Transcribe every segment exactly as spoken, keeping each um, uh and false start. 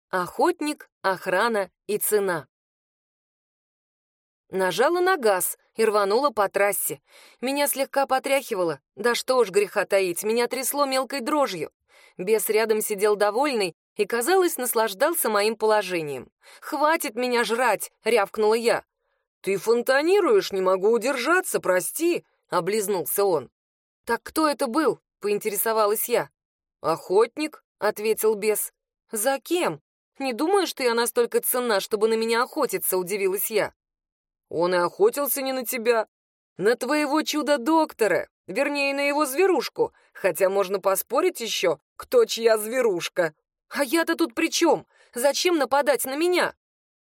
Охотник, охрана и цена. Нажала на газ и рванула по трассе. Меня слегка потряхивало. Да что уж греха таить, меня трясло мелкой дрожью. Бес рядом сидел довольный и, казалось, наслаждался моим положением. «Хватит меня жрать!» — рявкнула я. «Ты фонтанируешь, не могу удержаться, прости!» — облизнулся он. «Так кто это был?» — поинтересовалась я. «Охотник», — ответил бес. «За кем? Не думаю, что я настолько ценна, чтобы на меня охотиться», — удивилась я. «Он и охотился не на тебя, на твоего чудо-доктора, вернее, на его зверушку, хотя можно поспорить еще, кто чья зверушка. А я-то тут при чем? Зачем нападать на меня?»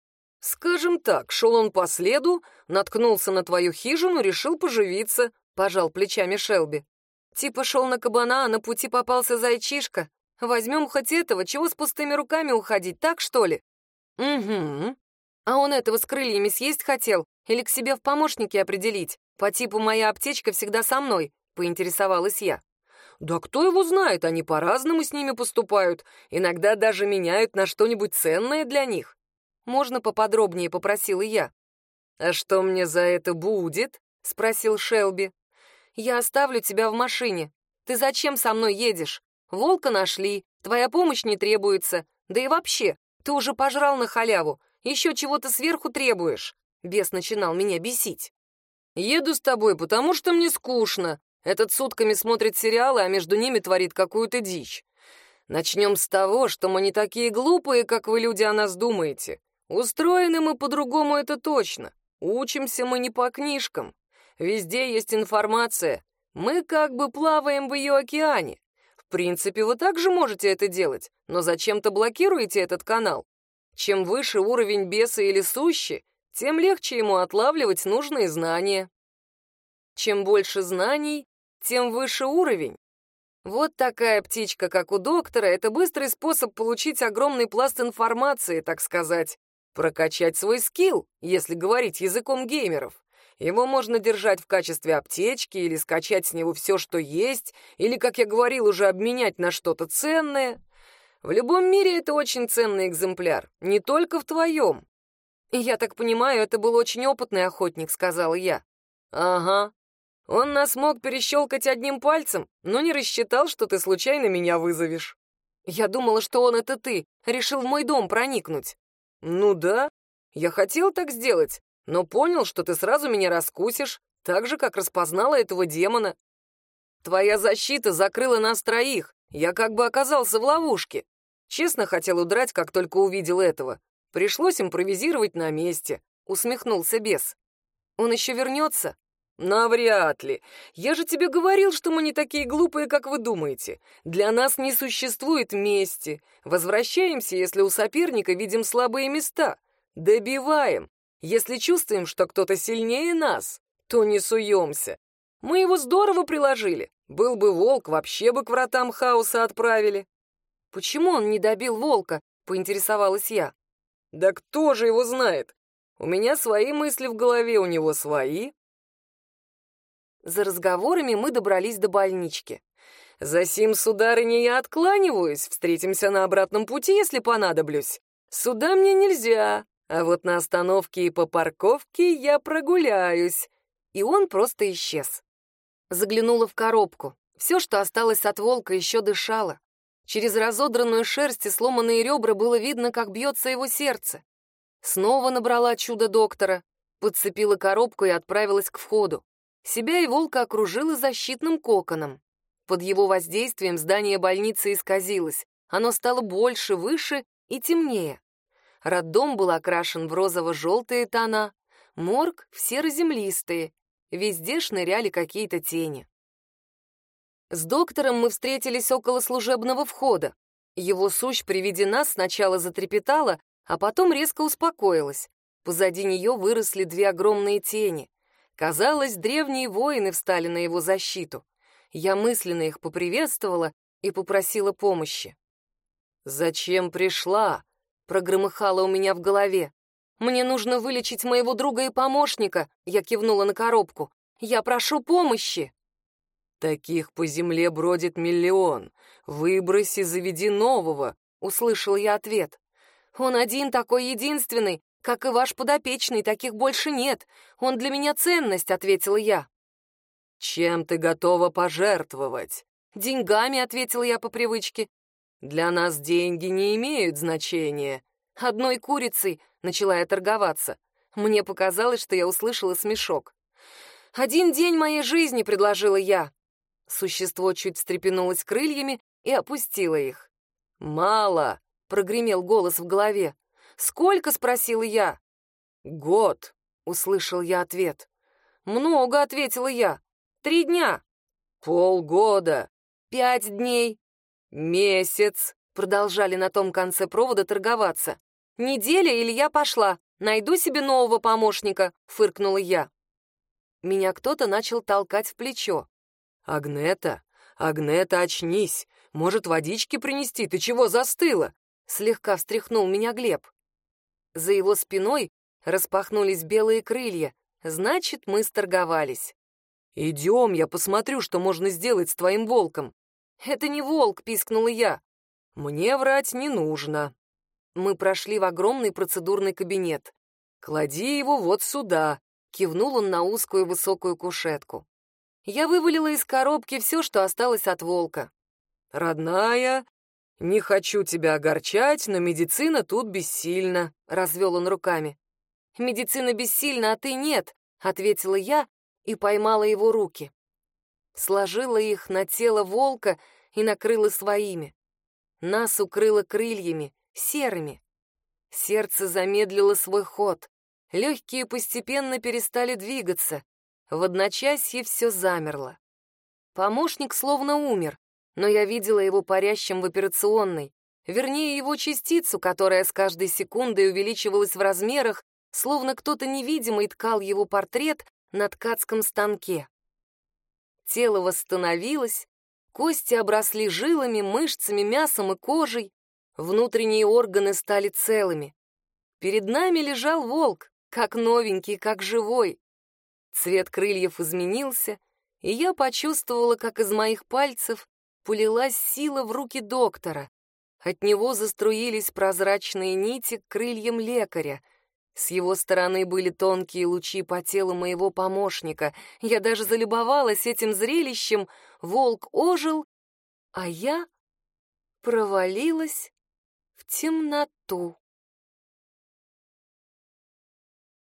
«Скажем так, шел он по следу, наткнулся на твою хижину, решил поживиться», — пожал плечами Шелби. «Типа шел на кабана, а на пути попался зайчишка. Возьмем хоть этого, чего с пустыми руками уходить, так что ли?» «Угу. А он этого с крыльями съесть хотел или к себе в помощники определить? По типу «моя аптечка всегда со мной», — поинтересовалась я. «Да кто его знает, они по-разному с ними поступают, иногда даже меняют на что-нибудь ценное для них». «Можно поподробнее?» — попросила я. «А что мне за это будет?» — спросил Шелби. «Я оставлю тебя в машине. Ты зачем со мной едешь? Волка нашли, твоя помощь не требуется. Да и вообще, ты уже пожрал на халяву, еще чего-то сверху требуешь». Бес начинал меня бесить. «Еду с тобой, потому что мне скучно. Этот сутками смотрит сериалы, а между ними творит какую-то дичь. Начнем с того, что мы не такие глупые, как вы, люди, о нас думаете. Устроены мы по-другому, это точно. Учимся мы не по книжкам. Везде есть информация. Мы как бы плаваем в ее океане. В принципе, вы также можете это делать, но зачем-то блокируете этот канал. Чем выше уровень беса или сущи, тем легче ему отлавливать нужные знания. Чем больше знаний, тем выше уровень. Вот такая птичка, как у доктора, это быстрый способ получить огромный пласт информации, так сказать. Прокачать свой скилл, если говорить языком геймеров. Его можно держать в качестве аптечки или скачать с него все, что есть, или, как я говорил, уже обменять на что-то ценное. В любом мире это очень ценный экземпляр, не только в твоем. «Я так понимаю, это был очень опытный охотник», — сказала я. «Ага. Он нас мог перещелкать одним пальцем, но не рассчитал, что ты случайно меня вызовешь». «Я думала, что он — это ты, решил в мой дом проникнуть». «Ну да, я хотел так сделать, но понял, что ты сразу меня раскусишь, так же, как распознала этого демона. Твоя защита закрыла нас троих, я как бы оказался в ловушке. Честно хотел удрать, как только увидел этого. Пришлось импровизировать на месте», — усмехнулся бес. «Он еще вернется?» «Навряд ли. Я же тебе говорил, что мы не такие глупые, как вы думаете. Для нас не существует мести. Возвращаемся, если у соперника видим слабые места. Добиваем. Если чувствуем, что кто-то сильнее нас, то не суемся. Мы его здорово приложили. Был бы волк, вообще бы к вратам хаоса отправили». «Почему он не добил волка?» — поинтересовалась я. «Да кто же его знает? У меня свои мысли в голове, у него свои». За разговорами мы добрались до больнички. «За сим, сударыня, я откланиваюсь. Встретимся на обратном пути, если понадоблюсь. Сюда мне нельзя, а вот на остановке и по парковке я прогуляюсь». И он просто исчез. Заглянула в коробку. Все, что осталось от волка, еще дышало. Через разодранную шерсть и сломанные ребра было видно, как бьется его сердце. Снова набрала чудо-доктора, подцепила коробку и отправилась к входу. Себя и волка окружила защитным коконом. Под его воздействием здание больницы исказилось. Оно стало больше, выше и темнее. Роддом был окрашен в розово-желтые тона, морг — в серо-землистые. Везде шныряли какие-то тени. С доктором мы встретились около служебного входа. Его сущ при виде нас сначала затрепетала, а потом резко успокоилась. Позади нее выросли две огромные тени. Казалось, древние воины встали на его защиту. Я мысленно их поприветствовала и попросила помощи. «Зачем пришла?» — прогромыхало у меня в голове. «Мне нужно вылечить моего друга и помощника», — я кивнула на коробку. «Я прошу помощи». «Таких по земле бродит миллион. Выбрось и заведи нового», — услышал я ответ. Он один такой единственный, как и ваш подопечный, таких больше нет. Он для меня ценность», — ответила я. «Чем ты готова пожертвовать?» «Деньгами», — ответила я по привычке. «Для нас деньги не имеют значения». «Одной курицей», — начала я торговаться. Мне показалось, что я услышала смешок. «Один день моей жизни», — предложила я. Существо чуть встрепенулось крыльями и опустило их. «Мало», — прогремел голос в голове. «Сколько?» — спросила я. «Год», — услышал я ответ. «Много», — ответила я. «Три дня». «Полгода». «Пять дней». «Месяц», — продолжали на том конце провода торговаться. «Неделя, или я пошла. Найду себе нового помощника», — фыркнула я. Меня кто-то начал толкать в плечо. «Агнета, Агнета, очнись! Может, водички принести? Ты чего застыла?» Слегка встряхнул меня Глеб. За его спиной распахнулись белые крылья. Значит, мы сторговались. «Идем, я посмотрю, что можно сделать с твоим волком». «Это не волк», — пискнула я. «Мне врать не нужно». Мы прошли в огромный процедурный кабинет. «Клади его вот сюда», — кивнул он на узкую высокую кушетку. Я вывалила из коробки все, что осталось от волка. «Родная, не хочу тебя огорчать, но медицина тут бессильна», — развел он руками. «Медицина бессильна, а ты нет», — ответила я и поймала его руки. Сложила их на тело волка и накрыла своими. Нас укрыло крыльями, серыми. Сердце замедлило свой ход. Легкие постепенно перестали двигаться. В одночасье все замерло. Помощник словно умер, но я видела его парящим в операционной, вернее, его частицу, которая с каждой секундой увеличивалась в размерах, словно кто-то невидимый ткал его портрет на ткацком станке. Тело восстановилось, кости обросли жилами, мышцами, мясом и кожей, внутренние органы стали целыми. Перед нами лежал волк, как новенький, как живой. Цвет крыльев изменился, и я почувствовала, как из моих пальцев полилась сила в руки доктора. От него заструились прозрачные нити к крыльям лекаря. С его стороны были тонкие лучи по телу моего помощника. Я даже залюбовалась этим зрелищем. Волк ожил, а я провалилась в темноту.